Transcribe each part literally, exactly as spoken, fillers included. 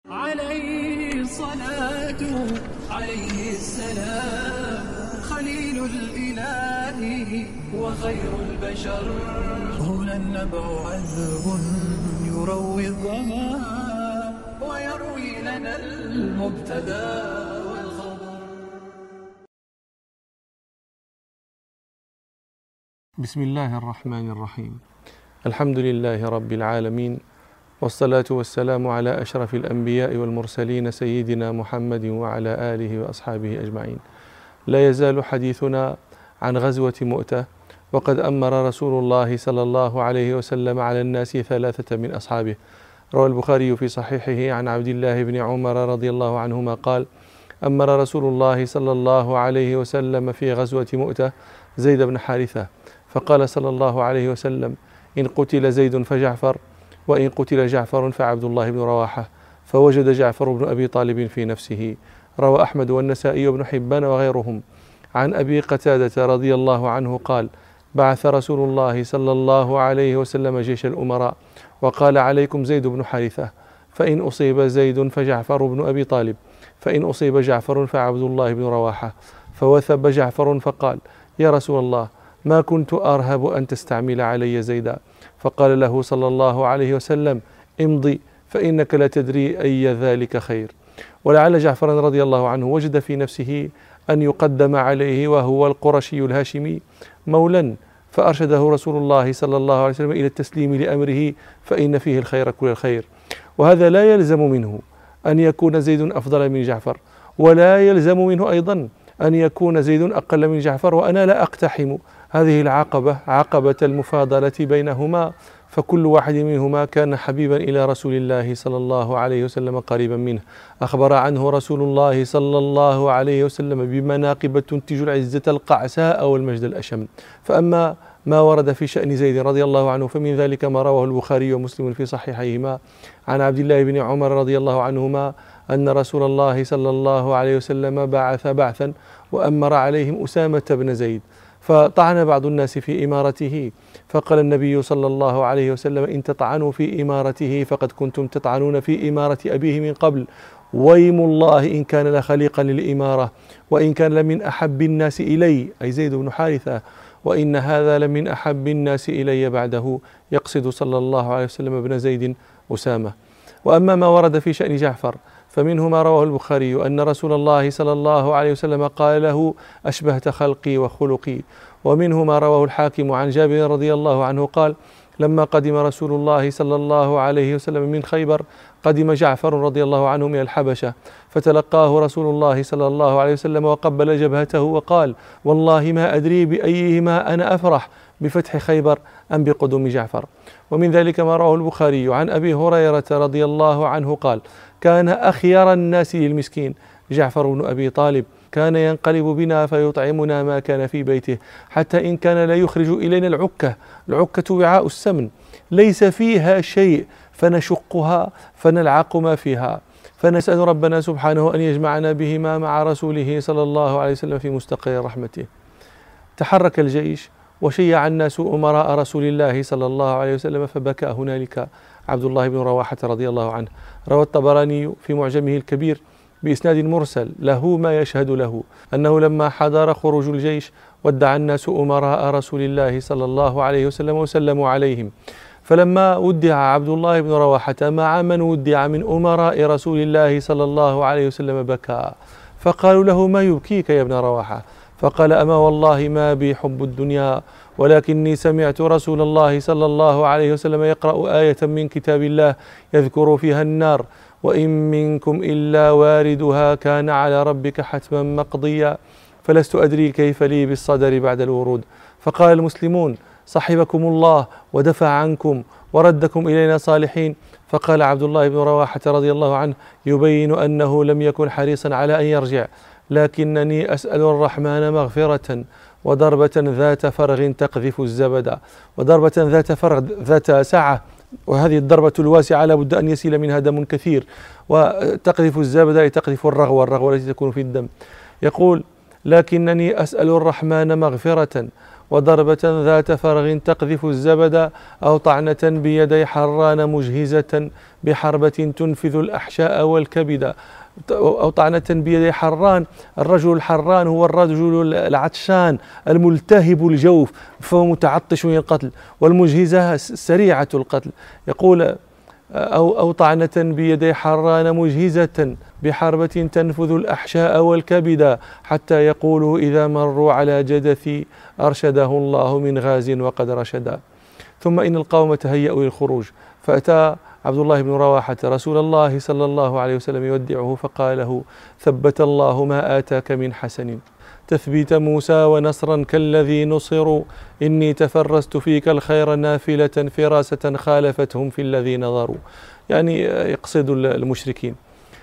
عليه الصلاة عليه السلام خليل الإله وخير البشر هنا النبع عذب يروي الظما ويروي لنا المبتدى والخبر. بسم الله الرحمن الرحيم. الحمد لله رب العالمين، والصلاة والسلام على أشرف الأنبياء والمرسلين سيدنا محمد وعلى آله وأصحابه أجمعين. لا يزال حديثنا عن غزوة مؤتة، وقد أمر رسول الله صلى الله عليه وسلم على الناس ثلاثة من أصحابه. روى البخاري في صحيحه عن عبد الله بن عمر رضي الله عنهما قال: أمر رسول الله صلى الله عليه وسلم في غزوة مؤتة زيد بن حارثة، فقال صلى الله عليه وسلم: إن قتل زيد فجعفر، وإن قتل جعفر فعبد الله بن رواحة. فوجد جعفر بن أبي طالب في نفسه. روى أحمد والنسائي وابن حبان وغيرهم. عن أبي قتادة رضي الله عنه قال: بعث رسول الله صلى الله عليه وسلم جيش الأمراء، وقال: عليكم زيد بن حارثة، فإن أصيب زيد فجعفر بن أبي طالب، فإن أصيب جعفر فعبد الله بن رواحة. فوثب جعفر فقال: يا رسول الله، ما كنت أرهب أن تستعمل علي زيدا. فقال له صلى الله عليه وسلم: امضي، فإنك لا تدري أي ذلك خير. ولعل جعفر رضي الله عنه وجد في نفسه أن يقدم عليه، وهو القرشي الهاشمي مولا، فأرشده رسول الله صلى الله عليه وسلم إلى التسليم لأمره، فإن فيه الخير كل الخير. وهذا لا يلزم منه أن يكون زيد أفضل من جعفر، ولا يلزم منه أيضا أن يكون زيد أقل من جعفر. وأنا لا أقتحم هذه العقبة، عقبة المفاضلة بينهما، فكل واحد منهما كان حبيبا إلى رسول الله صلى الله عليه وسلم قريبا منه. أخبر عنه رسول الله صلى الله عليه وسلم بمناقب تنتج العزة القعساء والمجد الأشم. فأما ما ورد في شأن زيد رضي الله عنه فمن ذلك ما رواه البخاري ومسلم في صحيحيهما عن عبد الله بن عمر رضي الله عنهما أن رسول الله صلى الله عليه وسلم بعث بعثا وأمر عليهم أسامة بن زيد، فطعن بعض الناس في إمارته، فقال النبي صلى الله عليه وسلم: إن تطعنوا في إمارته فقد كنتم تطعنون في إمارة أبيه من قبل، ويم الله إن كان لخليقا للإمارة، وإن كان لمن أحب الناس إلي، أي زيد بن حارثة، وإن هذا لمن أحب الناس إلي بعده، يقصد صلى الله عليه وسلم ابن زيد أسامة. وأما ما ورد في شأن جعفر فمنه ما رواه البخاري أن رسول الله صلى الله عليه وسلم قال له: أشبهت خلقي وخلقي. ومنه ما رواه الحاكم عن جابر رضي الله عنه قال: لما قدم رسول الله صلى الله عليه وسلم من خيبر، قدم جعفر رضي الله عنه من الحبشة، فتلقاه رسول الله صلى الله عليه وسلم وقبل جبهته وقال: والله ما أدري بأيهما أنا أفرح، بفتح خيبر أم بقدوم جعفر. ومن ذلك ما رواه البخاري عن أبي هريرة رضي الله عنه قال: كان أخير الناس للمسكين جعفر بن أبي طالب، كان ينقلب بنا فيطعمنا ما كان في بيته، حتى إن كان لا يخرج إلينا العكة، العكة وعاء السمن ليس فيها شيء، فنشقها فنلعق ما فيها، فنسأل ربنا سبحانه أن يجمعنا بهما مع رسوله صلى الله عليه وسلم في مستقر رحمته. تحرك الجيش وشيع الناس أمراء رسول الله صلى الله عليه وسلم، فبكى هنالك عبد الله بن رواحة رضي الله عنه. روى الطبراني في معجمه الكبير بإسناد مرسل له ما يشهد له أنه لما حضر خروج الجيش ودع الناس أمراء رسول الله صلى الله عليه وسلم وسلموا عليهم، فلما ودع عبد الله بن رواحة مع من ودع من أمراء رسول الله صلى الله عليه وسلم بكى، فقالوا له: ما يبكيك يا ابن رواحة؟ فقال: أما والله ما بي حب الدنيا، ولكني سمعت رسول الله صلى الله عليه وسلم يقرأ آية من كتاب الله يذكر فيها النار: وإن منكم إلا واردها كان على ربك حتما مقضيا، فلست أدري كيف لي بالصدر بعد الورود. فقال المسلمون: صحبكم الله ودفع عنكم وردكم إلينا صالحين. فقال عبد الله بن رواحة رضي الله عنه يبين أنه لم يكن حريصا على أن يرجع، لكنني أسأل الرحمن مغفرة وضربة ذات فرغ تقذف الزبد، وضربة ذات فرغ ذات سعة، وهذه الضربة الواسعة لا بد أن يسيل منها دم كثير، وتقذف الزبد أي تقذف الرغوة، الرغوة التي تكون في الدم. يقول: لكنني أسأل الرحمن مغفرة وضربة ذات فرغ تقذف الزبد، أو طعنة بيدي حران مجهزة بحربة تنفذ الأحشاء والكبد. أو طعنة بيدي حران، الرجل الحران هو الرجل العطشان الملتهب الجوف فهو متعطش من القتل، والمجهزة سريعة القتل. يقول أو, أو طعنة بيدي حران مجهزة بحربة تنفذ الأحشاء والكبد، حتى يقولوا إذا مروا على جدثي أرشده الله من غاز وقد رشدا. ثم إن القوم تهيأوا للخروج، فأتى عبد الله بن رواحة رسول الله صلى الله عليه وسلم يودعه، فقال له: ثبت الله ما آتاك من حسن، تثبيت موسى ونصرا كالذي نصروا، إني تفرست فيك الخير نافلة فراسة خالفتهم في الذي نظروا. يعني يقصد المشركين.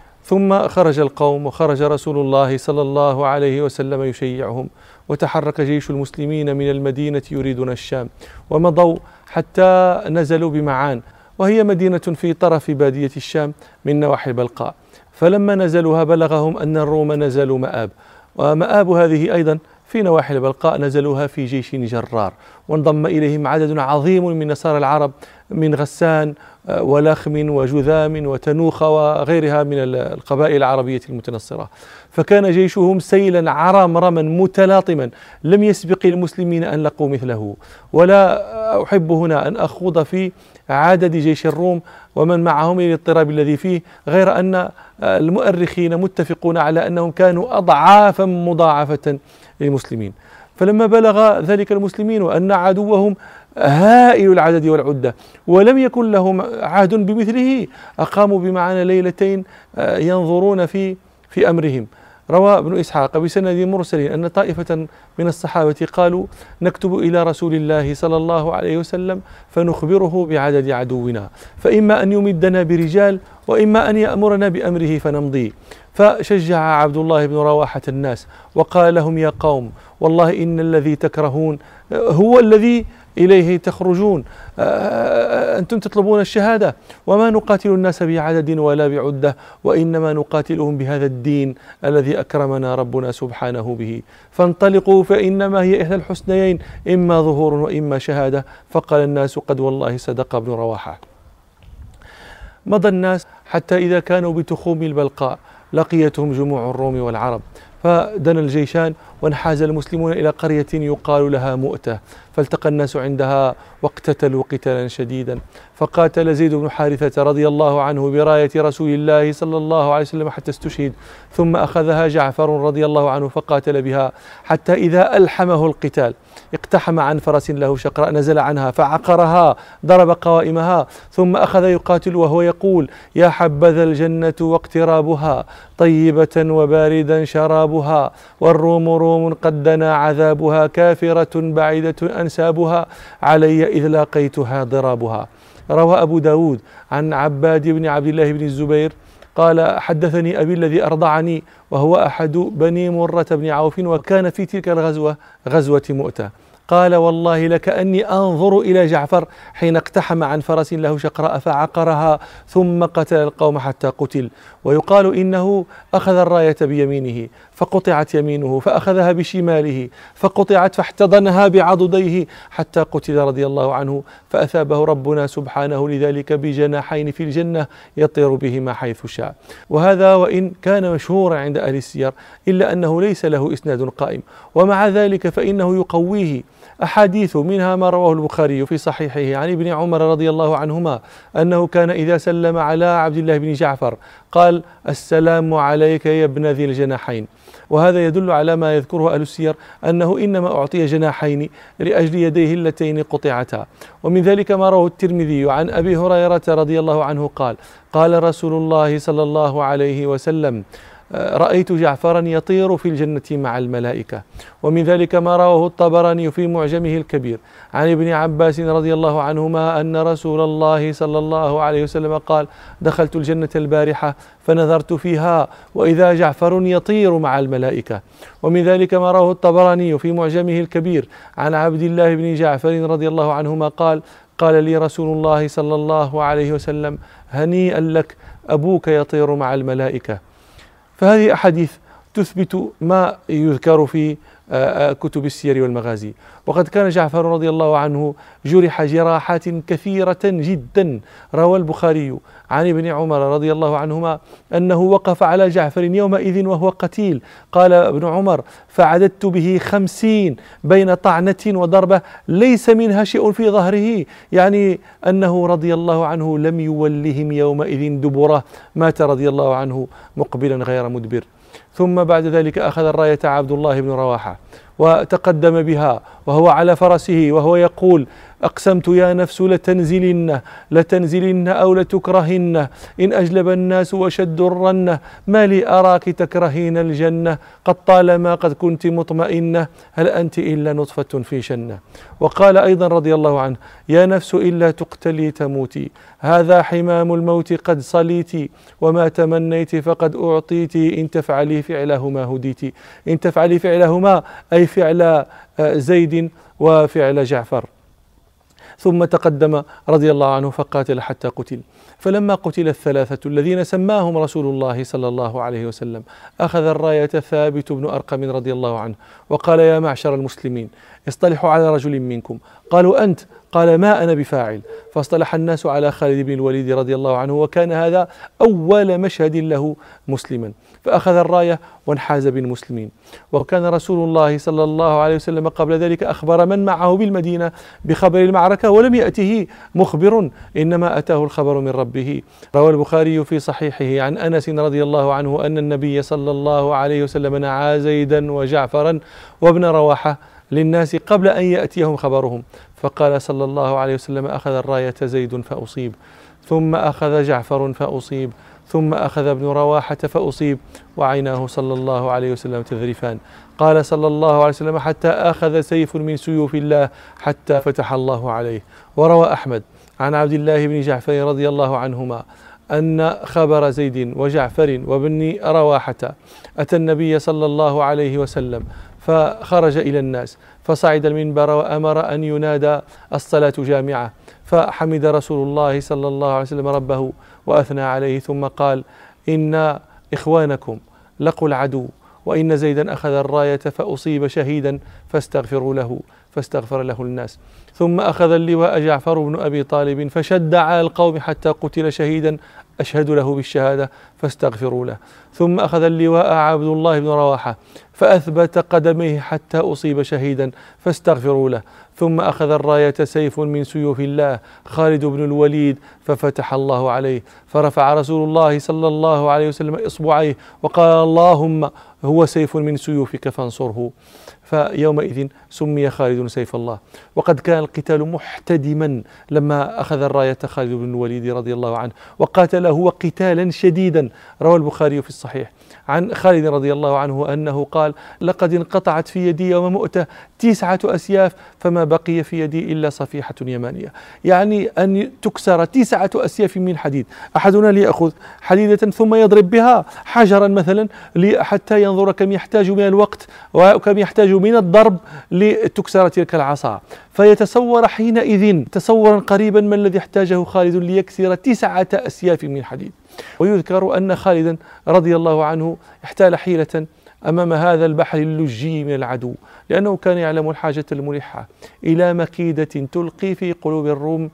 ثم خرج القوم، وخرج رسول الله صلى الله عليه وسلم يشيعهم، وتحرك جيش المسلمين من المدينة يريدون الشام، ومضوا حتى نزلوا بمعان، وهي مدينة في طرف بادية الشام من نواحي البلقاء. فلما نزلوها بلغهم أن الروم نزلوا مآب، ومآب هذه أيضا في نواحي البلقاء، نزلوها في جيش جرار، وانضم إليهم عدد عظيم من نصارى العرب من غسان ولخم وجذام وتنوخ وغيرها من القبائل العربية المتنصرة. فكان جيشهم سيلا عرمرما متلاطما لم يسبق المسلمين أن لقوا مثله. ولا أحب هنا أن أخوض في عدد جيش الروم ومن معهم للاضطراب الذي فيه، غير أن المؤرخين متفقون على أنهم كانوا أضعافا مضاعفة للمسلمين. فلما بلغ ذلك المسلمين وأن عدوهم هائل العدد والعدة ولم يكن لهم عهد بمثله، أقاموا بمعنا ليلتين ينظرون في في أمرهم. روى ابن إسحاق بسند مرسل أن طائفة من الصحابة قالوا: نكتب إلى رسول الله صلى الله عليه وسلم فنخبره بعدد عدونا، فإما أن يمدنا برجال وإما أن يأمرنا بأمره فنمضي. فشجع عبد الله بن رواحة الناس وقال لهم: يا قوم، والله إن الذي تكرهون هو الذي إليه تخرجون، أنتم تطلبون الشهادة، وما نقاتل الناس بعدد ولا بعدة، وإنما نقاتلهم بهذا الدين الذي أكرمنا ربنا سبحانه به، فانطلقوا فإنما هي إحدى الحسنيين، إما ظهور وإما شهادة. فقال الناس: قد والله صدق ابن رواحة. مضى الناس حتى إذا كانوا بتخوم البلقاء لقيتهم جموع الروم والعرب، فدنا الجيشان وانحاز المسلمون إلى قرية يقال لها مؤتة، فالتقى الناس عندها واقتتلوا قتالا شديدا، فقاتل زيد بن حارثة رضي الله عنه براية رسول الله صلى الله عليه وسلم حتى استشهد، ثم أخذها جعفر رضي الله عنه فقاتل بها حتى إذا ألحمه القتال اقتحم عن فرس له شقراء نزل عنها فعقرها ضرب قوائمها، ثم أخذ يقاتل وهو يقول: يا حبذا الجنة واقترابها، طيبة وباردا شرابها، والروم روم قد دنا عذابها، كافرة بعيدة أنسابها، علي إذ لاقيتها ضرابها. روى أبو داود عن عباد بن عبد الله بن الزبير قال: حدثني أبي الذي أرضعني وهو أحد بني مرة بن عوف، وكان في تلك الغزوة غزوة مؤتة، قال: والله لكأني أنظر إلى جعفر حين اقتحم عن فرس له شقراء فعقرها ثم قتل القوم حتى قتل. ويقال إنه أخذ الراية بيمينه فقطعت يمينه، فأخذها بشماله فقطعت، فاحتضنها بعضديه حتى قتل رضي الله عنه، فأثابه ربنا سبحانه لذلك بجناحين في الجنة يطير بهما حيث شاء. وهذا وإن كان مشهورا عند أهل السير إلا أنه ليس له إسناد قائم، ومع ذلك فإنه يقويه أحاديث، منها ما رواه البخاري في صحيحه عن ابن عمر رضي الله عنهما أنه كان إذا سلم على عبد الله بن جعفر قال: السلام عليك يا ابن ذي الجناحين. وهذا يدل على ما يذكره أهل السير أنه إنما أعطي جناحين لأجل يديه اللتين قطعتا. ومن ذلك ما رواه الترمذي عن أبي هريرة رضي الله عنه قال: قال رسول الله صلى الله عليه وسلم: رأيت جعفرا يطير في الجنة مع الملائكة. ومن ذلك ما رواه الطبراني في معجمه الكبير عن ابن عباس رضي الله عنهما أن رسول الله صلى الله عليه وسلم قال: دخلت الجنة البارحة فنظرت فيها وإذا جعفر يطير مع الملائكة. ومن ذلك ما رواه الطبراني في معجمه الكبير عن عبد الله بن جعفر رضي الله عنهما قال: قال لي رسول الله صلى الله عليه وسلم: هنيئا لك، أبوك يطير مع الملائكة. فهذه أحاديث تثبت ما يذكر في كتب السير والمغازي. وقد كان جعفر رضي الله عنه جرح جراحات كثيرة جدا. روى البخاري عن ابن عمر رضي الله عنهما أنه وقف على جعفر يومئذ وهو قتيل. قال ابن عمر: فعددت به خمسين بين طعنة وضربة ليس منها شيء في ظهره، يعني أنه رضي الله عنه لم يولهم يومئذ دبره، مات رضي الله عنه مقبلا غير مدبر. ثم بعد ذلك أخذ الراية عبد الله بن رواحة وتقدم بها وهو على فرسه وهو يقول: أقسمت يا نفس لتنزلن لتنزلن أو لتكرهن، إن أجلب الناس وشد الرنة، ما لي أراك تكرهين الجنة، قد طالما قد كنت مطمئنة، هل أنت إلا نطفة في شنة. وقال أيضا رضي الله عنه: يا نفس إلا تقتلي تموتي، هذا حمام الموت قد صليت، وما تمنيت فقد أعطيت، إن تفعلي فعلهما هديت. إن تفعلي فعلهما أي فعل زيد وفعل جعفر. ثم تقدم رضي الله عنه فقاتل حتى قتل. فلما قتل الثلاثة الذين سماهم رسول الله صلى الله عليه وسلم أخذ الراية ثابت بن أرقم رضي الله عنه وقال: يا معشر المسلمين، اصطلحوا على رجل منكم. قالوا: أنت؟ قال: ما أنا بفاعل. فاصطلح الناس على خالد بن الوليد رضي الله عنه، وكان هذا أول مشهد له مسلما، فأخذ الراية وانحاز بالمسلمين. وكان رسول الله صلى الله عليه وسلم قبل ذلك أخبر من معه بالمدينة بخبر المعركة، ولم يأته مخبر، إنما أتاه الخبر من ربه. روى البخاري في صحيحه عن أنس رضي الله عنه أن النبي صلى الله عليه وسلم نعى زيدا وجعفرا وابن رواحة للناس قبل أن يأتيهم خبرهم، فقال صلى الله عليه وسلم: أخذ الراية زيد فأصيب، ثم أخذ جعفر فأصيب، ثم أخذ ابن رواحة فأصيب، وعيناه صلى الله عليه وسلم تذرفان. قال صلى الله عليه وسلم: حتى أخذ سيف من سيوف الله حتى فتح الله عليه. وروى أحمد عن عبد الله بن جعفر رضي الله عنهما أن خبر زيد وجعفر وابن رواحة أتى النبي صلى الله عليه وسلم، فخرج إلى الناس فصعد المنبر وأمر أن ينادى الصلاة جامعة، فحمد رسول الله صلى الله عليه وسلم ربه وأثنى عليه، ثم قال: إن إخوانكم لقوا العدو، وإن زيدا أخذ الراية فأصيب شهيدا فاستغفروا له، فاستغفر له الناس. ثم أخذ اللواء جعفر بن أبي طالب فشد على القوم حتى قتل شهيدا أشهد له بالشهادة فاستغفروا له. ثم أخذ اللواء عبد الله بن رواحة فأثبت قدميه حتى أصيب شهيدا فاستغفروا له. ثم أخذ الراية سيف من سيوف الله خالد بن الوليد ففتح الله عليه، فرفع رسول الله صلى الله عليه وسلم إصبعيه وقال: اللهم هو سيف من سيوفك فانصره. فيومئذ سمي خالد سيف الله. وقد كان القتال محتدما لما أخذ الراية خالد بن الوليد رضي الله عنه، وقاتله قتالا شديدا. روى البخاري في الصحيح عن خالد رضي الله عنه أنه قال: لقد انقطعت في يدي يوم مؤتة تسعة أسياف فما بقي في يدي إلا صفيحة يمانية، يعني أن تكسر تسعة أسياف من حديد. أحدنا ليأخذ حديدة ثم يضرب بها حجرا مثلا حتى ينظر كم يحتاج من الوقت وكم يحتاج من الضرب لتكسر تلك العصا، فيتصور حينئذ تصورا قريبا ما الذي احتاجه خالد ليكسر تسعة أسياف من حديد. ويذكر أن خالدا رضي الله عنه احتال حيلة أمام هذا البحر اللجي من العدو، لأنه كان يعلم الحاجة الملحة إلى مكيدة تلقي في قلوب الروم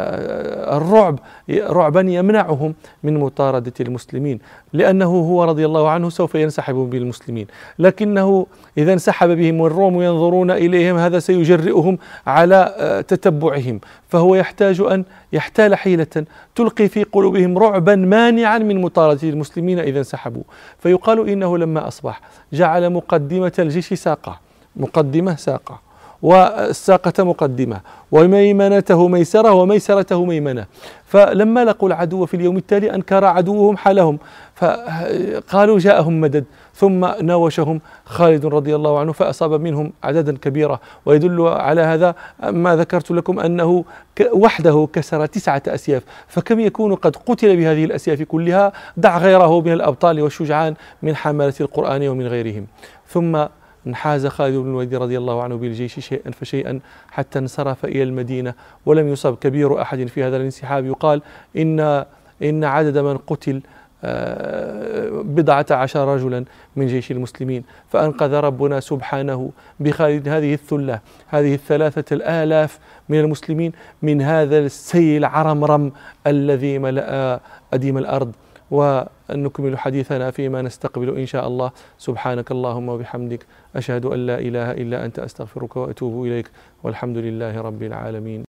الرعب رعبا يمنعهم من مطاردة المسلمين، لأنه هو رضي الله عنه سوف ينسحب بالمسلمين، لكنه إذا انسحب بهم الروم ينظرون إليهم هذا سيجرئهم على تتبعهم، فهو يحتاج أن يحتال حيلة تلقي في قلوبهم رعبا مانعا من مطاردة المسلمين إذا انسحبوا. فيقال إنه لما أصبح جعل مقدمة الجيش ساقة، مقدمة ساقة، والساقة مقدمة، وميمنته ميسرة، وميسرته ميمنة. فلما لقوا العدو في اليوم التالي أنكر عدوهم حالهم، فقالوا جاءهم مدد، ثم ناوشهم خالد رضي الله عنه فأصاب منهم عددا كبيرة. ويدل على هذا ما ذكرت لكم أنه وحده كسر تسعة أسياف، فكم يكون قد قتل بهذه الأسياف كلها، دع غيره من الأبطال والشجعان من حملة القرآن ومن غيرهم. ثم انحاز خالد بن الوليد رضي الله عنه بالجيش شيئا فشيئا حتى انصرف إلى المدينة، ولم يصب كبير أحد في هذا الانسحاب. يقال إن إن عدد من قتل بضعة عشر رجلا من جيش المسلمين، فأنقذ ربنا سبحانه بخالد هذه الثلة، هذه الثلاثة الآلاف من المسلمين من هذا السيل العرمرم الذي ملأ أديم الأرض. ونكمل حديثنا فيما نستقبل إن شاء الله. سبحانك اللهم وبحمدك، أشهد أن لا إله إلا أنت، أستغفرك وأتوب إليك، والحمد لله رب العالمين.